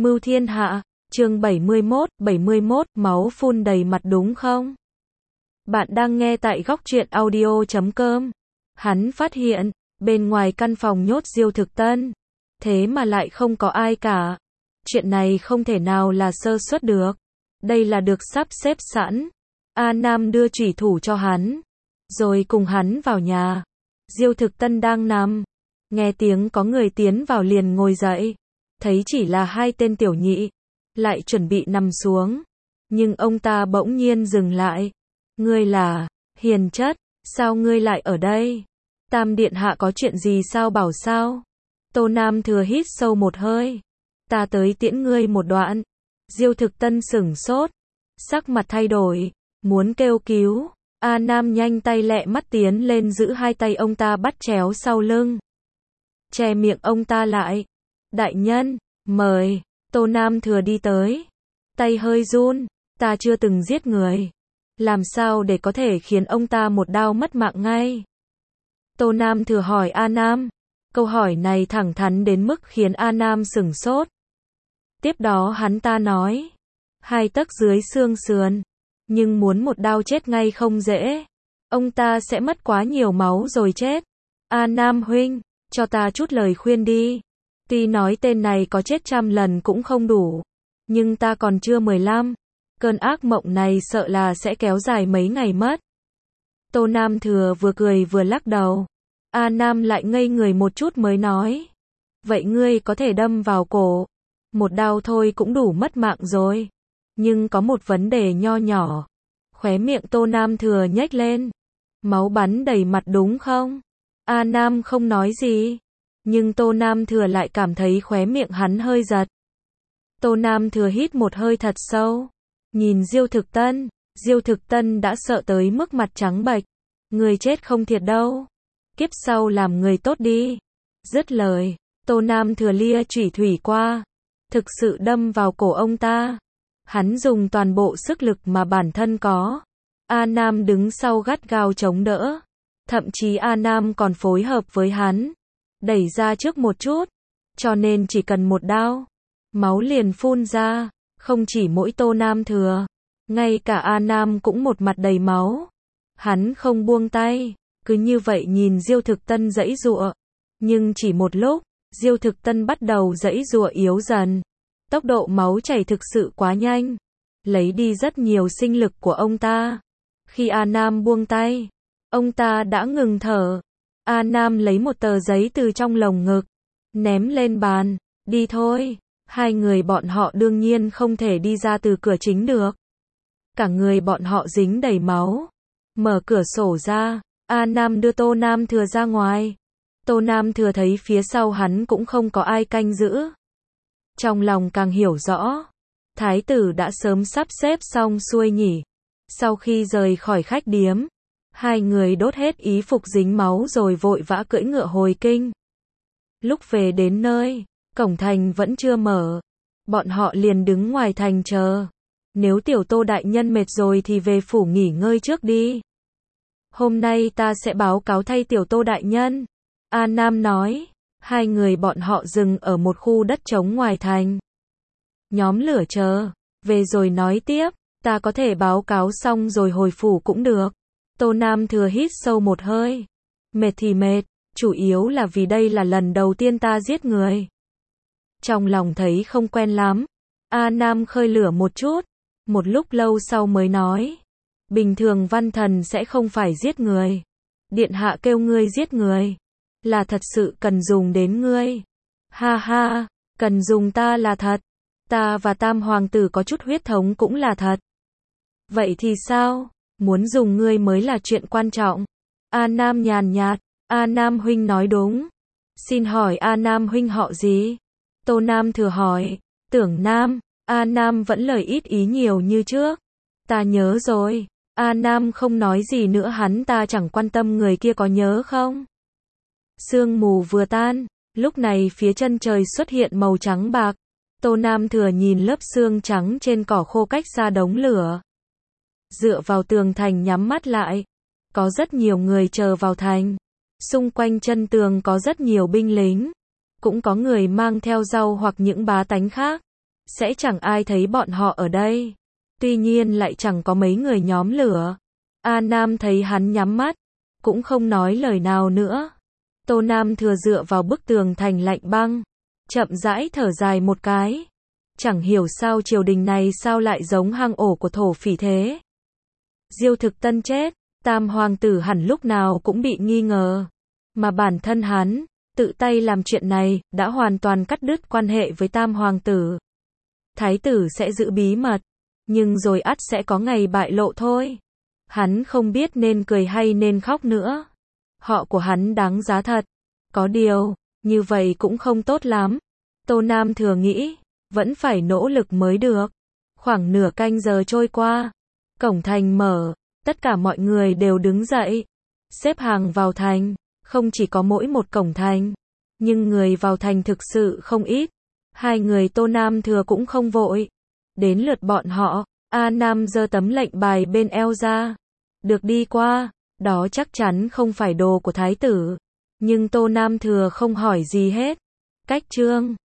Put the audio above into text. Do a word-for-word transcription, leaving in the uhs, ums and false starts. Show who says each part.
Speaker 1: Mưu thiên hạ, chương bảy mươi mốt, bảy mươi mốt, máu phun đầy mặt đúng không? Bạn đang nghe tại góc truyện audio chấm com. Hắn phát hiện, bên ngoài căn phòng nhốt Diêu Thực Tân. Thế mà lại không có ai cả. Chuyện này không thể nào là sơ suất được. Đây là được sắp xếp sẵn. A Nam đưa chủy thủ cho hắn. Rồi cùng hắn vào nhà. Diêu Thực Tân đang nằm. Nghe tiếng có người tiến vào liền ngồi dậy. Thấy chỉ là hai tên tiểu nhị. Lại chuẩn bị nằm xuống. Nhưng ông ta bỗng nhiên dừng lại. Ngươi là, Hiền chất, sao ngươi lại ở đây? Tam điện hạ có chuyện gì sao bảo sao? Tô Nam Thừa hít sâu một hơi. Ta tới tiễn ngươi một đoạn. Diêu Thực Tân sửng sốt. Sắc mặt thay đổi. Muốn kêu cứu. A Nam nhanh tay lẹ mắt tiến lên giữ hai tay ông ta bắt chéo sau lưng. Che miệng ông ta lại. Đại nhân, mời. Tô Nam Thừa đi tới. Tay hơi run. Ta chưa từng giết người. Làm sao để có thể khiến ông ta một đao mất mạng ngay? Tô Nam Thừa hỏi A Nam. Câu hỏi này thẳng thắn đến mức khiến A Nam sửng sốt. Tiếp đó hắn ta nói. Hai tấc dưới xương sườn. Nhưng muốn một đao chết ngay không dễ. Ông ta sẽ mất quá nhiều máu rồi chết. A Nam huynh, cho ta chút lời khuyên đi. Tuy nói tên này có chết trăm lần cũng không đủ. Nhưng ta còn chưa mười lăm. Cơn ác mộng này sợ là sẽ kéo dài mấy ngày mất. Tô Nam Thừa vừa cười vừa lắc đầu. A Nam lại ngây người một chút mới nói. Vậy ngươi có thể đâm vào cổ. Một đao thôi cũng đủ mất mạng rồi. Nhưng có một vấn đề nho nhỏ. Khóe miệng Tô Nam Thừa nhếch lên. Máu bắn đầy mặt đúng không? A Nam không nói gì. Nhưng Tô Nam Thừa lại cảm thấy khóe miệng hắn hơi giật. Tô Nam Thừa hít một hơi thật sâu. Nhìn Diêu Thực Tân. Diêu Thực Tân đã sợ tới mức mặt trắng bệch. Người chết không thiệt đâu. Kiếp sau làm người tốt đi. Dứt lời. Tô Nam Thừa lia chủy thủy qua. Thực sự đâm vào cổ ông ta. Hắn dùng toàn bộ sức lực mà bản thân có. A Nam đứng sau gắt gao chống đỡ. Thậm chí A Nam còn phối hợp với hắn. Đẩy ra trước một chút. Cho nên chỉ cần một đao. Máu liền phun ra. Không chỉ mỗi Tô Nam Thừa. Ngay cả A Nam cũng một mặt đầy máu. Hắn không buông tay. Cứ như vậy nhìn Diêu Thực Tân giãy giụa. Nhưng chỉ một lúc. Diêu Thực Tân bắt đầu giãy giụa yếu dần. Tốc độ máu chảy thực sự quá nhanh. Lấy đi rất nhiều sinh lực của ông ta. Khi A Nam buông tay. Ông ta đã ngừng thở. A Nam lấy một tờ giấy từ trong lồng ngực. Ném lên bàn. Đi thôi. Hai người bọn họ đương nhiên không thể đi ra từ cửa chính được. Cả người bọn họ dính đầy máu. Mở cửa sổ ra. A Nam đưa Tô Nam Thừa ra ngoài. Tô Nam Thừa thấy phía sau hắn cũng không có ai canh giữ. Trong lòng càng hiểu rõ. Thái tử đã sớm sắp xếp xong xuôi nhỉ. Sau khi rời khỏi khách điếm. Hai người đốt hết y phục dính máu rồi vội vã cưỡi ngựa hồi kinh. Lúc về đến nơi. Cổng thành vẫn chưa mở. Bọn họ liền đứng ngoài thành chờ. Nếu tiểu Tô đại nhân mệt rồi thì về phủ nghỉ ngơi trước đi. Hôm nay ta sẽ báo cáo thay tiểu Tô đại nhân. A Nam nói. Hai người bọn họ dừng ở một khu đất trống ngoài thành. Nhóm lửa chờ. Về rồi nói tiếp. Ta có thể báo cáo xong rồi hồi phủ cũng được. Tô Nam Thừa hít sâu một hơi. Mệt thì mệt. Chủ yếu là vì đây là lần đầu tiên ta giết người. Trong lòng thấy không quen lắm. A Nam khơi lửa một chút. Một lúc lâu sau mới nói. Bình thường văn thần sẽ không phải giết người. Điện hạ kêu ngươi giết người. Là thật sự cần dùng đến ngươi. Ha ha, cần dùng ta là thật. Ta và Tam Hoàng tử có chút huyết thống cũng là thật. Vậy thì sao? Muốn dùng ngươi mới là chuyện quan trọng. A Nam nhàn nhạt. A Nam huynh nói đúng. Xin hỏi A Nam huynh họ gì? Tô Nam Thừa hỏi. Tưởng Nam. A Nam vẫn lời ít ý nhiều như trước. Ta nhớ rồi. A Nam không nói gì nữa, hắn ta chẳng quan tâm người kia có nhớ không. Sương mù vừa tan. Lúc này phía chân trời xuất hiện màu trắng bạc. Tô Nam Thừa nhìn lớp sương trắng trên cỏ khô cách xa đống lửa. Dựa vào tường thành nhắm mắt lại. Có rất nhiều người chờ vào thành. Xung quanh chân tường có rất nhiều binh lính. Cũng có người mang theo rau hoặc những bá tánh khác. sẽ chẳng ai thấy bọn họ ở đây. Tuy nhiên lại chẳng có mấy người nhóm lửa. A Nam thấy hắn nhắm mắt, cũng không nói lời nào nữa. Tô Nam Thừa dựa vào bức tường thành lạnh băng, chậm rãi thở dài một cái. Chẳng hiểu sao triều đình này sao lại giống hang ổ của thổ phỉ thế. Diêu Thực Tân chết, Tam hoàng tử hẳn lúc nào cũng bị nghi ngờ. Mà bản thân hắn, tự tay làm chuyện này, đã hoàn toàn cắt đứt quan hệ với Tam hoàng tử. Thái tử sẽ giữ bí mật, nhưng rồi ắt sẽ có ngày bại lộ thôi. Hắn không biết nên cười hay nên khóc nữa. Họ của hắn đáng giá thật. Có điều, như vậy cũng không tốt lắm. Tô Nam Thừa nghĩ, vẫn phải nỗ lực mới được. Khoảng nửa canh giờ trôi qua, cổng thành mở, tất cả mọi người đều đứng dậy, xếp hàng vào thành. Không chỉ có mỗi một cổng thành, nhưng người vào thành thực sự không ít. Hai người Tô Nam Thừa cũng không vội. Đến lượt bọn họ, A Nam giơ tấm lệnh bài bên eo ra. Được đi qua, đó chắc chắn không phải đồ của thái tử. Nhưng Tô Nam Thừa không hỏi gì hết. Cách chương